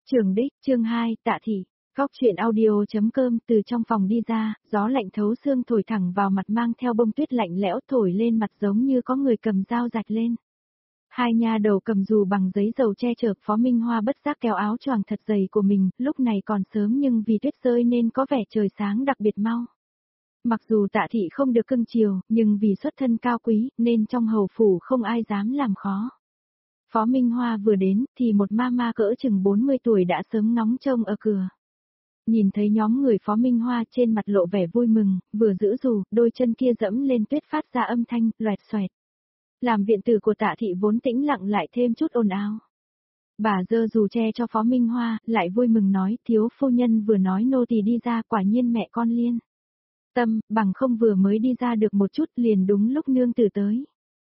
Trường đích, chương 2, Tạ Thị. Góc chuyện audio.com. Từ trong phòng đi ra, gió lạnh thấu xương thổi thẳng vào mặt mang theo bông tuyết lạnh lẽo thổi lên mặt giống như có người cầm dao rạch lên. Hai nha đầu cầm dù bằng giấy dầu che chở, Phó Minh Hoa bất giác kéo áo choàng thật dày của mình, lúc này còn sớm nhưng vì tuyết rơi nên có vẻ trời sáng đặc biệt mau. Mặc dù Tạ Thị không được cưng chiều, nhưng vì xuất thân cao quý, nên trong hầu phủ không ai dám làm khó. Phó Minh Hoa vừa đến, thì một ma cỡ chừng 40 tuổi đã sớm ngóng trông ở cửa. Nhìn thấy nhóm người Phó Minh Hoa trên mặt lộ vẻ vui mừng, vừa giữ dù, đôi chân kia dẫm lên tuyết phát ra âm thanh, loẹt xoẹt. Làm viện tử của Tạ Thị vốn tĩnh lặng lại thêm chút ồn ào. Bà giơ dù che cho Phó Minh Hoa, lại vui mừng nói, thiếu phu nhân vừa nói nô tỳ đi ra, quả nhiên mẹ con liên tâm, bằng không vừa mới đi ra được một chút liền đúng lúc nương tử tới.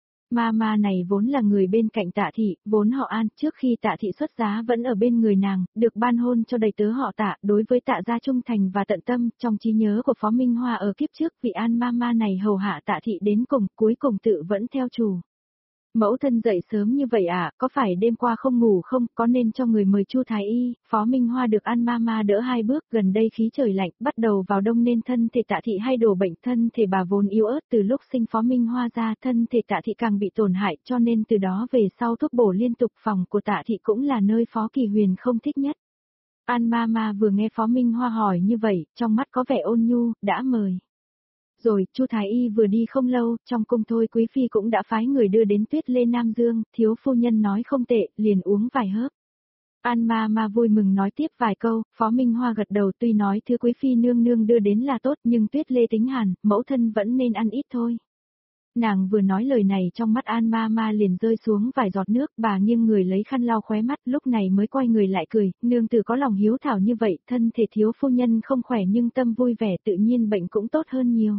Ma này vốn là người bên cạnh Tạ Thị, vốn họ An, trước khi Tạ Thị xuất giá vẫn ở bên người nàng, được ban hôn cho đầy tớ họ Tạ, đối với Tạ gia trung thành và tận tâm, trong trí nhớ của Phó Minh Hoa ở kiếp trước, vị An ma này hầu hạ Tạ Thị đến cùng, cuối cùng tự vẫn theo chủ. Mẫu thân dậy sớm như vậy à, có phải đêm qua không ngủ không, có nên cho người mời Chu thái y? Phó Minh Hoa được An ma đỡ hai bước, gần đây khí trời lạnh, bắt đầu vào đông nên thân thể Tạ Thị hay đổ bệnh, thân thể bà vốn yếu ớt, từ lúc sinh Phó Minh Hoa ra, thân thể Tạ Thị càng bị tổn hại, cho nên từ đó về sau thuốc bổ liên tục, phòng của Tạ Thị cũng là nơi Phó Kỳ Huyền không thích nhất. An ma vừa nghe Phó Minh Hoa hỏi như vậy, trong mắt có vẻ ôn nhu, đã mời. Rồi, Chu thái y vừa đi không lâu, trong cung thôi quý phi cũng đã phái người đưa đến Tuyết Lê Nam Dương, thiếu phu nhân nói không tệ, liền uống vài hớp. An ma vui mừng nói tiếp vài câu, Phó Minh Hoa gật đầu, tuy nói thứ quý phi nương nương đưa đến là tốt, nhưng Tuyết Lê tính hàn, mẫu thân vẫn nên ăn ít thôi. Nàng vừa nói lời này, trong mắt An ma liền rơi xuống vài giọt nước, bà nghiêng người lấy khăn lau khóe mắt, lúc này mới quay người lại cười, nương tử có lòng hiếu thảo như vậy, thân thể thiếu phu nhân không khỏe nhưng tâm vui vẻ, tự nhiên bệnh cũng tốt hơn nhiều.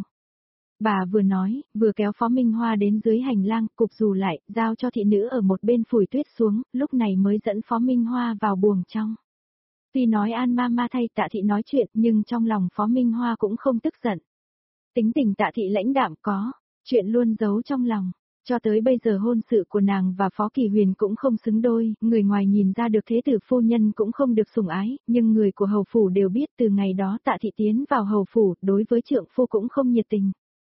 Bà vừa nói, vừa kéo Phó Minh Hoa đến dưới hành lang, cục dù lại, giao cho thị nữ ở một bên phủi tuyết xuống, lúc này mới dẫn Phó Minh Hoa vào buồng trong. Tuy nói An ma thay Tạ Thị nói chuyện, nhưng trong lòng Phó Minh Hoa cũng không tức giận. Tính tình Tạ Thị lãnh đạm có, chuyện luôn giấu trong lòng. Cho tới bây giờ hôn sự của nàng và Phó Kỳ Huyền cũng không xứng đôi, người ngoài nhìn ra được thế tử phu nhân cũng không được sủng ái, nhưng người của hầu phủ đều biết từ ngày đó Tạ Thị tiến vào hầu phủ, đối với trượng phu cũng không nhiệt tình.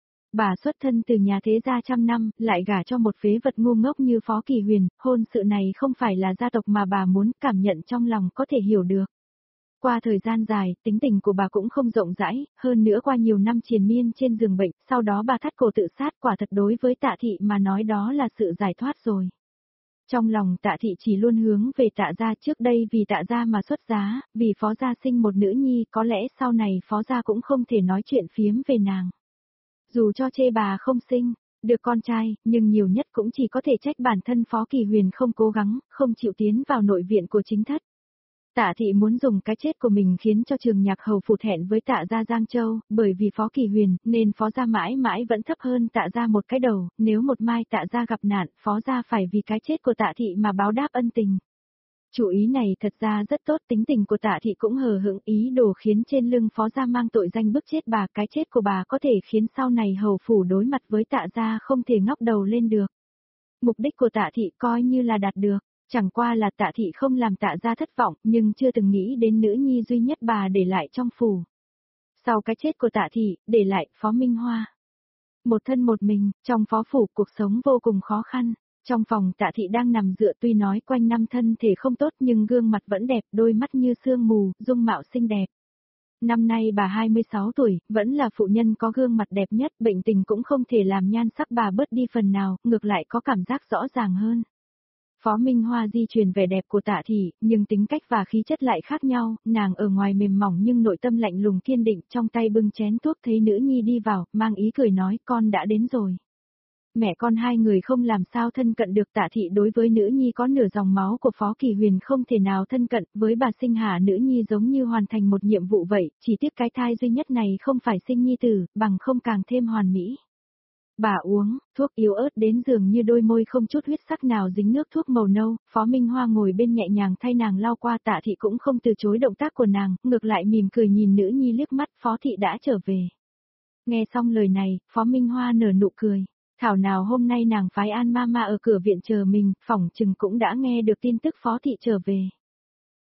Bà xuất thân từ nhà thế gia trăm năm, lại gả cho một phế vật ngu ngốc như Phó Kỳ Huyền, hôn sự này không phải là gia tộc mà bà muốn, cảm nhận trong lòng có thể hiểu được. Qua thời gian dài, tính tình của bà cũng không rộng rãi, hơn nữa qua nhiều năm triền miên trên giường bệnh, sau đó bà thắt cổ tự sát, quả thật đối với Tạ Thị mà nói đó là sự giải thoát rồi. Trong lòng Tạ Thị chỉ luôn hướng về Tạ gia, trước đây vì Tạ gia mà xuất giá, vì Phó gia sinh một nữ nhi, có lẽ sau này Phó gia cũng không thể nói chuyện phiếm về nàng. Dù cho chê bà không sinh được con trai, nhưng nhiều nhất cũng chỉ có thể trách bản thân Phó Kỳ Huyền không cố gắng, không chịu tiến vào nội viện của chính thất. Tạ Thị muốn dùng cái chết của mình khiến cho Trường Nhạc hầu phủ thẹn với Tạ gia Giang Châu, bởi vì Phó Kỳ Huyền, nên Phó gia mãi mãi vẫn thấp hơn Tạ gia một cái đầu, nếu một mai Tạ gia gặp nạn, Phó gia phải vì cái chết của Tạ Thị mà báo đáp ân tình. Chủ ý này thật ra rất tốt, tính tình của Tạ Thị cũng hờ hững, ý đồ khiến trên lưng Phó gia mang tội danh bức chết bà, cái chết của bà có thể khiến sau này hầu phủ đối mặt với Tạ gia không thể ngóc đầu lên được. Mục đích của Tạ Thị coi như là đạt được, chẳng qua là Tạ Thị không làm Tạ gia thất vọng, nhưng chưa từng nghĩ đến nữ nhi duy nhất bà để lại trong phủ. Sau cái chết của Tạ Thị, để lại Phó Minh Hoa. Một thân một mình, trong phó phủ cuộc sống vô cùng khó khăn. Trong phòng Tạ Thị đang nằm dựa, tuy nói quanh năm thân thể không tốt nhưng gương mặt vẫn đẹp, đôi mắt như sương mù, dung mạo xinh đẹp. Năm nay bà 26 tuổi, vẫn là phụ nhân có gương mặt đẹp nhất, bệnh tình cũng không thể làm nhan sắc bà bớt đi phần nào, ngược lại có cảm giác rõ ràng hơn. Phó Minh Hoa di truyền vẻ đẹp của Tạ Thị, nhưng tính cách và khí chất lại khác nhau, nàng ở ngoài mềm mỏng nhưng nội tâm lạnh lùng kiên định, trong tay bưng chén thuốc thấy nữ nhi đi vào, mang ý cười nói con đã đến rồi. Mẹ con hai người không làm sao thân cận được, Tạ Thị đối với nữ nhi có nửa dòng máu của Phó Kỳ Huyền không thể nào thân cận, với bà sinh hạ nữ nhi giống như hoàn thành một nhiệm vụ vậy, chỉ tiếc cái thai duy nhất này không phải sinh nhi tử, bằng không càng thêm hoàn mỹ. Bà uống, thuốc yếu ớt đến dường như đôi môi không chút huyết sắc nào dính nước thuốc màu nâu, Phó Minh Hoa ngồi bên nhẹ nhàng thay nàng lau qua, Tạ Thị cũng không từ chối động tác của nàng, ngược lại mỉm cười nhìn nữ nhi liếc mắt, Phó Thị đã trở về. Nghe xong lời này, Phó Minh Hoa nở nụ cười. Thảo nào hôm nay nàng phái An ma ở cửa viện chờ mình, phỏng chừng cũng đã nghe được tin tức Phó Thị trở về.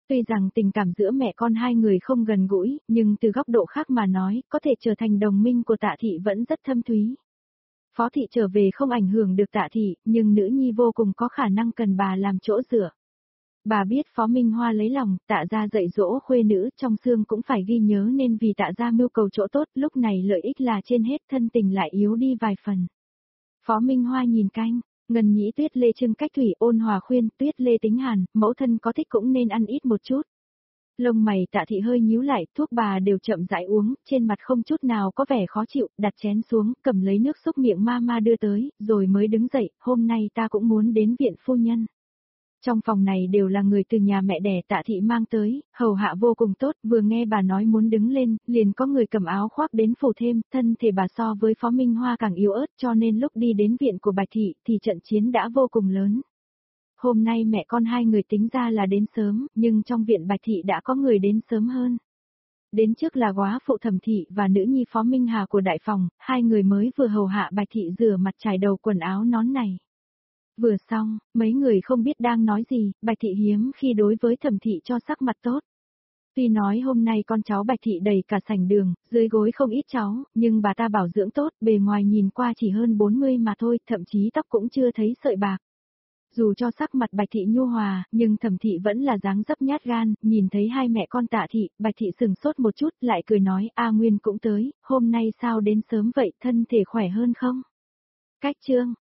Tuy rằng tình cảm giữa mẹ con hai người không gần gũi, nhưng từ góc độ khác mà nói, có thể trở thành đồng minh của Tạ Thị vẫn rất thâm thúy. Phó Thị trở về không ảnh hưởng được Tạ Thị, nhưng nữ nhi vô cùng có khả năng cần bà làm chỗ dựa. Bà biết Phó Minh Hoa lấy lòng, Tạ gia dạy dỗ khuê nữ trong xương cũng phải ghi nhớ nên vì Tạ gia mưu cầu chỗ tốt, lúc này lợi ích là trên hết, thân tình lại yếu đi vài phần. Phó Minh Hoa nhìn canh, Ngân Nhĩ Tuyết Lê trưng cách thủy, ôn hòa khuyên, Tuyết Lê tính hàn, mẫu thân có thích cũng nên ăn ít một chút. Lông mày Tạ Thị hơi nhíu lại, thuốc bà đều chậm rãi uống, trên mặt không chút nào có vẻ khó chịu, đặt chén xuống, cầm lấy nước xúc miệng ma đưa tới, rồi mới đứng dậy, hôm nay ta cũng muốn đến viện phu nhân. Trong phòng này đều là người từ nhà mẹ đẻ Tạ Thị mang tới, hầu hạ vô cùng tốt, vừa nghe bà nói muốn đứng lên, liền có người cầm áo khoác đến phủ thêm, thân thể bà so với Phó Minh Hoa càng yếu ớt cho nên lúc đi đến viện của Bạch Thị thì trận chiến đã vô cùng lớn. Hôm nay mẹ con hai người tính ra là đến sớm, nhưng trong viện Bạch Thị đã có người đến sớm hơn. Đến trước là góa phụ Thẩm Thị và nữ nhi Phó Minh Hà của đại phòng, hai người mới vừa hầu hạ Bạch Thị rửa mặt trải đầu quần áo nón này. Vừa xong, mấy người không biết đang nói gì, Bạch Thị hiếm khi đối với Thẩm Thị cho sắc mặt tốt. Tuy nói hôm nay con cháu Bạch Thị đầy cả sảnh đường, dưới gối không ít cháu, nhưng bà ta bảo dưỡng tốt, bề ngoài nhìn qua chỉ hơn 40 mà thôi, thậm chí tóc cũng chưa thấy sợi bạc. Dù cho sắc mặt Bạch Thị nhu hòa, nhưng Thẩm Thị vẫn là dáng dấp nhát gan, nhìn thấy hai mẹ con Tạ Thị, Bạch Thị sừng sốt một chút, lại cười nói, A Nguyên cũng tới, hôm nay sao đến sớm vậy, thân thể khỏe hơn không? Cách chương